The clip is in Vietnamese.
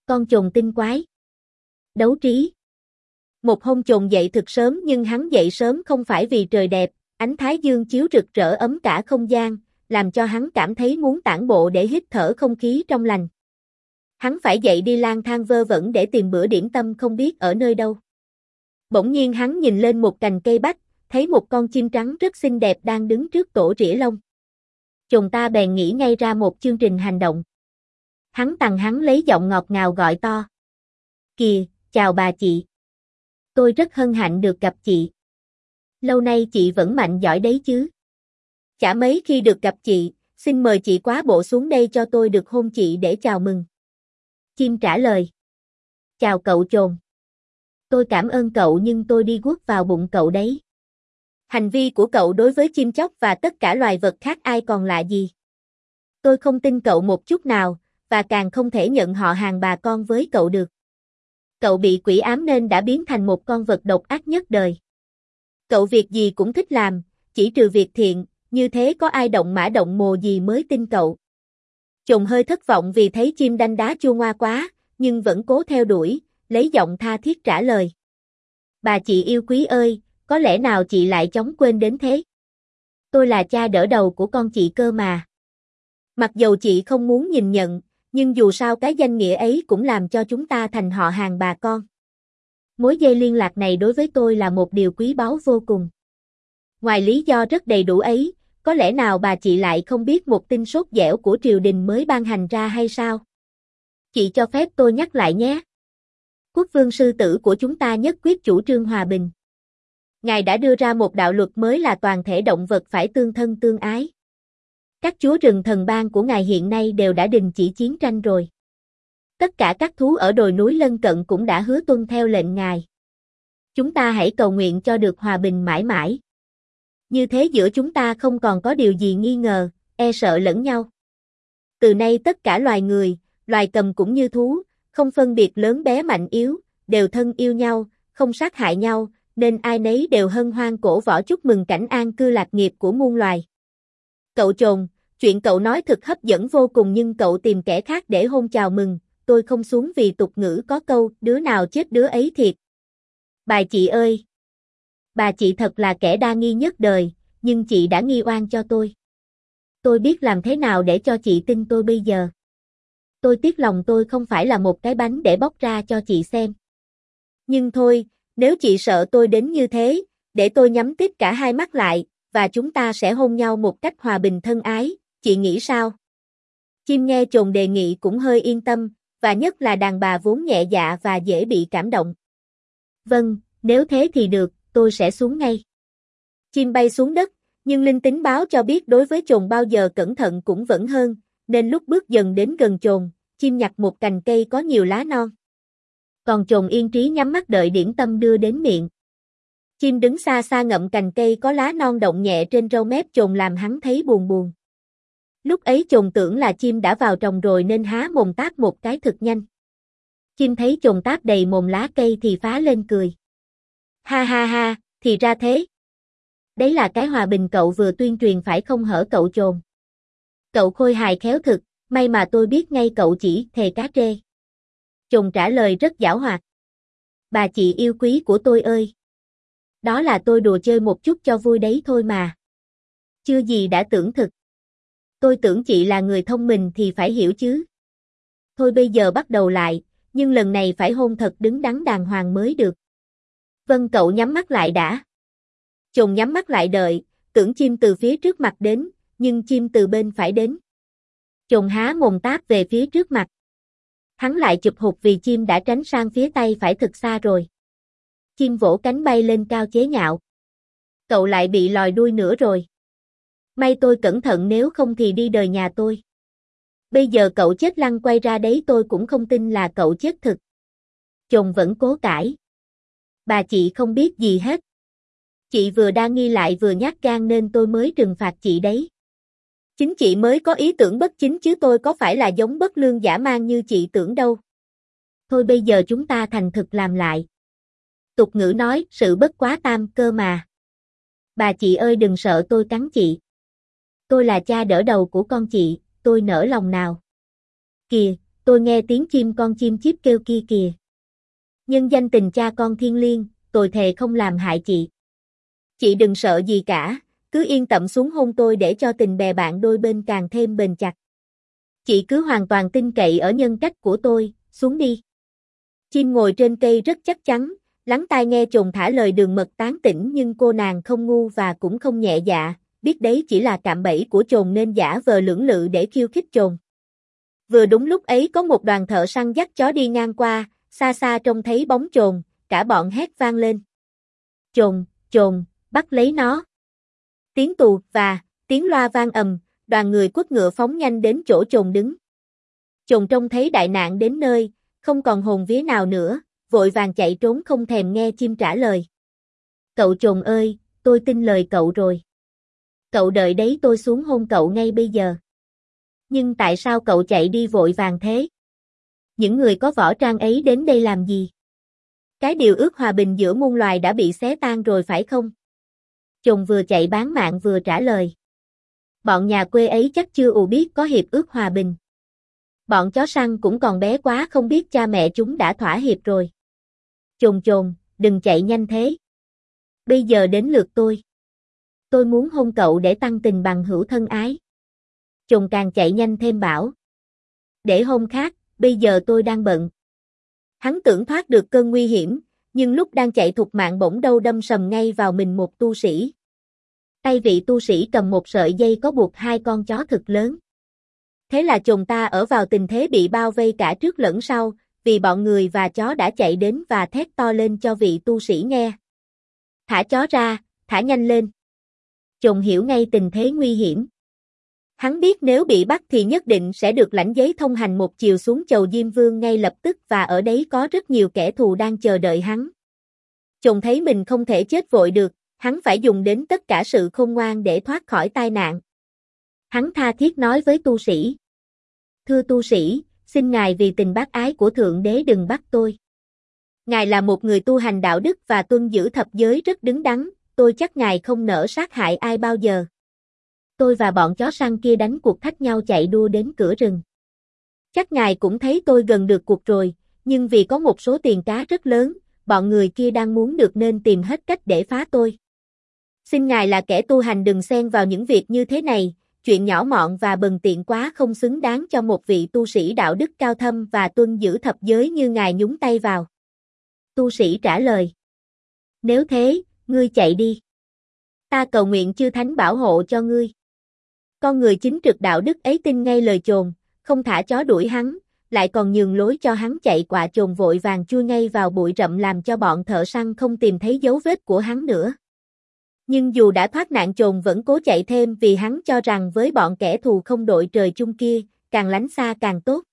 Con chồn tinh quái. Đấu trí. Một hôm chồn dậy thực sớm nhưng hắn dậy sớm không phải vì trời đẹp, ánh thái dương chiếu rực rỡ ấm cả không gian, làm cho hắn cảm thấy muốn tản bộ để hít thở không khí trong lành. Hắn phải dậy đi lang thang vơ vẩn để tìm bữa điểm tâm không biết ở nơi đâu. Bỗng nhiên hắn nhìn lên một cành cây bách, thấy một con chim trắng rất xinh đẹp đang đứng trước tổ rỉa lông. Chồn ta bèn nghĩ ngay ra một chương trình hành động. Hắn lấy giọng ngọt ngào gọi to. Kìa, chào bà chị. Tôi rất hân hạnh được gặp chị. Lâu nay chị vẫn mạnh giỏi đấy chứ. Chả mấy khi được gặp chị, xin mời chị quá bộ xuống đây cho tôi được hôn chị để chào mừng. Chim trả lời. Chào cậu chồn. Tôi cảm ơn cậu nhưng tôi đi guốc vào bụng cậu đấy. Hành vi của cậu đối với chim chóc và tất cả loài vật khác ai còn lạ gì. Tôi không tin cậu một chút nào, và càng không thể nhận họ hàng bà con với cậu được. Cậu bị quỷ ám nên đã biến thành một con vật độc ác nhất đời. Cậu việc gì cũng thích làm, chỉ trừ việc thiện, như thế có ai động mã động mồ gì mới tin cậu. Chồn hơi thất vọng vì thấy chim đanh đá chua ngoa quá, nhưng vẫn cố theo đuổi, lấy giọng tha thiết trả lời. Bà chị yêu quý ơi, có lẽ nào chị lại chóng quên đến thế? Tôi là cha đỡ đầu của con chị cơ mà. Mặc dầu chị không muốn nhìn nhận, nhưng dù sao cái danh nghĩa ấy cũng làm cho chúng ta thành họ hàng bà con. Mối dây liên lạc này đối với tôi là một điều quý báu vô cùng. Ngoài lý do rất đầy đủ ấy, có lẽ nào bà chị lại không biết một tin sốt dẻo của triều đình mới ban hành ra hay sao? Chị cho phép tôi nhắc lại nhé. Quốc vương sư tử của chúng ta nhất quyết chủ trương hòa bình. Ngài đã đưa ra một đạo luật mới là toàn thể động vật phải tương thân tương ái. Các chúa rừng thần ban của ngài hiện nay đều đã đình chỉ chiến tranh rồi. Tất cả các thú ở đồi núi lân cận cũng đã hứa tuân theo lệnh ngài. Chúng ta hãy cầu nguyện cho được hòa bình mãi mãi. Như thế giữa chúng ta không còn có điều gì nghi ngờ, e sợ lẫn nhau. Từ nay tất cả loài người, loài cầm cũng như thú, không phân biệt lớn bé mạnh yếu, đều thân yêu nhau, không sát hại nhau, nên ai nấy đều hân hoan cổ võ chúc mừng cảnh an cư lạc nghiệp của muôn loài. Cậu chồn, chuyện cậu nói thật hấp dẫn vô cùng nhưng cậu tìm kẻ khác để hôn chào mừng, tôi không xuống vì tục ngữ có câu, đứa nào chết đứa ấy thiệt. Bà chị ơi! Bà chị thật là kẻ đa nghi nhất đời, nhưng chị đã nghi oan cho tôi. Tôi biết làm thế nào để cho chị tin tôi bây giờ. Tôi tiếc lòng tôi không phải là một cái bánh để bóc ra cho chị xem. Nhưng thôi, nếu chị sợ tôi đến như thế, để tôi nhắm tít cả hai mắt lại, và chúng ta sẽ hôn nhau một cách hòa bình thân ái, chị nghĩ sao? Chim nghe chồn đề nghị cũng hơi yên tâm, và nhất là đàn bà vốn nhẹ dạ và dễ bị cảm động. Vâng, nếu thế thì được, tôi sẽ xuống ngay. Chim bay xuống đất, nhưng linh tính báo cho biết đối với chồn bao giờ cẩn thận cũng vẫn hơn, nên lúc bước dần đến gần chồn, chim nhặt một cành cây có nhiều lá non. Còn chồn yên trí nhắm mắt đợi điểm tâm đưa đến miệng. Chim đứng xa xa ngậm cành cây có lá non động nhẹ trên râu mép chồn làm hắn thấy buồn buồn. Lúc ấy chồn tưởng là chim đã vào trồng rồi nên há mồm táp một cái thật nhanh. Chim thấy chồn táp đầy mồm lá cây thì phá lên cười. Ha ha ha, thì ra thế. Đấy là cái hòa bình cậu vừa tuyên truyền phải không hở cậu chồn? Cậu khôi hài khéo thực, may mà tôi biết ngay cậu chỉ thề cá trê. Chồn trả lời rất giảo hoạt. Bà chị yêu quý của tôi ơi! Đó là tôi đùa chơi một chút cho vui đấy thôi mà. Chưa gì đã tưởng thực. Tôi tưởng chị là người thông minh thì phải hiểu chứ. Thôi bây giờ bắt đầu lại, nhưng lần này phải hôn thật đứng đắn đàng hoàng mới được. Vâng cậu nhắm mắt lại đã. Chồn nhắm mắt lại đợi, tưởng chim từ phía trước mặt đến, nhưng chim từ bên phải đến. Chồn há mồm táp về phía trước mặt. Hắn lại chụp hụt vì chim đã tránh sang phía tay phải thực xa rồi. Chim vỗ cánh bay lên cao chế nhạo. Cậu lại bị lòi đuôi nữa rồi. May tôi cẩn thận nếu không thì đi đời nhà tôi. Bây giờ cậu chết lăn quay ra đấy tôi cũng không tin là cậu chết thực. Chồn vẫn cố cãi. Bà chị không biết gì hết. Chị vừa đa nghi lại vừa nhát gan nên tôi mới trừng phạt chị đấy. Chính chị mới có ý tưởng bất chính chứ tôi có phải là giống bất lương dã man như chị tưởng đâu. Thôi bây giờ chúng ta thành thực làm lại. Tục ngữ nói sự bất quá tam cơ mà. Bà chị ơi đừng sợ tôi cắn chị. Tôi là cha đỡ đầu của con chị, tôi nỡ lòng nào. Kìa, tôi nghe tiếng chim con chim chíp kêu kia kìa. Nhân danh tình cha con thiên liêng, tôi thề không làm hại chị. Chị đừng sợ gì cả, cứ yên tâm xuống hôn tôi để cho tình bè bạn đôi bên càng thêm bền chặt. Chị cứ hoàn toàn tin cậy ở nhân cách của tôi, xuống đi. Chim ngồi trên cây rất chắc chắn, lắng tai nghe chồn thả lời đường mật tán tỉnh, nhưng cô nàng không ngu và cũng không nhẹ dạ, biết đấy chỉ là cạm bẫy của chồn nên giả vờ lưỡng lự để khiêu khích chồn. Vừa đúng lúc ấy có một đoàn thợ săn dắt chó đi ngang qua, xa xa trông thấy bóng chồn, cả bọn hét vang lên. Chồn, chồn, bắt lấy nó. Tiếng tù và tiếng loa vang ầm, đoàn người quất ngựa phóng nhanh đến chỗ chồn đứng. Chồn trông thấy đại nạn đến nơi, không còn hồn vía nào nữa, vội vàng chạy trốn không thèm nghe chim trả lời. Cậu chồn ơi, tôi tin lời cậu rồi. Cậu đợi đấy, tôi xuống hôn cậu ngay bây giờ. Nhưng tại sao cậu chạy đi vội vàng thế? Những người có võ trang ấy đến đây làm gì? Cái điều ước hòa bình giữa muôn loài đã bị xé tan rồi phải không? Chồn vừa chạy bán mạng vừa trả lời. Bọn nhà quê ấy chắc chưa biết có hiệp ước hòa bình. Bọn chó săn cũng còn bé quá, không biết cha mẹ chúng đã thỏa hiệp rồi. Chồn chồn, đừng chạy nhanh thế. Bây giờ đến lượt tôi. Tôi muốn hôn cậu để tăng tình bằng hữu thân ái. Chồn càng chạy nhanh thêm bảo. Để hôm khác, bây giờ tôi đang bận. Hắn tưởng thoát được cơn nguy hiểm, nhưng lúc đang chạy thục mạng bỗng đâu đâm sầm ngay vào mình một tu sĩ. Tay vị tu sĩ cầm một sợi dây có buộc hai con chó thực lớn. Thế là chồn ta ở vào tình thế bị bao vây cả trước lẫn sau, vì bọn người và chó đã chạy đến và thét to lên cho vị tu sĩ nghe. Thả chó ra, thả nhanh lên. Chồn hiểu ngay tình thế nguy hiểm. Hắn biết nếu bị bắt thì nhất định sẽ được lãnh giấy thông hành một chiều xuống chầu Diêm Vương ngay lập tức, và ở đấy có rất nhiều kẻ thù đang chờ đợi hắn. Chồn thấy mình không thể chết vội được, hắn phải dùng đến tất cả sự khôn ngoan để thoát khỏi tai nạn. Hắn tha thiết nói với tu sĩ. Thưa tu sĩ, xin ngài vì tình bác ái của Thượng Đế đừng bắt tôi. Ngài là một người tu hành đạo đức và tuân giữ thập giới rất đứng đắn, tôi chắc ngài không nỡ sát hại ai bao giờ. Tôi và bọn chó săn kia đánh cuộc thách nhau chạy đua đến cửa rừng. Chắc ngài cũng thấy tôi gần được cuộc rồi, nhưng vì có một số tiền cá rất lớn, bọn người kia đang muốn được nên tìm hết cách để phá tôi. Xin ngài là kẻ tu hành đừng xen vào những việc như thế này, chuyện nhỏ mọn và bần tiện quá không xứng đáng cho một vị tu sĩ đạo đức cao thâm và tuân giữ thập giới như ngài nhúng tay vào. Tu sĩ trả lời. Nếu thế, ngươi chạy đi. Ta cầu nguyện chư thánh bảo hộ cho ngươi. Con người chính trực đạo đức ấy tin ngay lời chồn, không thả chó đuổi hắn, lại còn nhường lối cho hắn chạy. Quạ chồn vội vàng chui ngay vào bụi rậm làm cho bọn thợ săn không tìm thấy dấu vết của hắn nữa. Nhưng dù đã thoát nạn, chồn vẫn cố chạy thêm vì hắn cho rằng với bọn kẻ thù không đội trời chung kia, càng lánh xa càng tốt.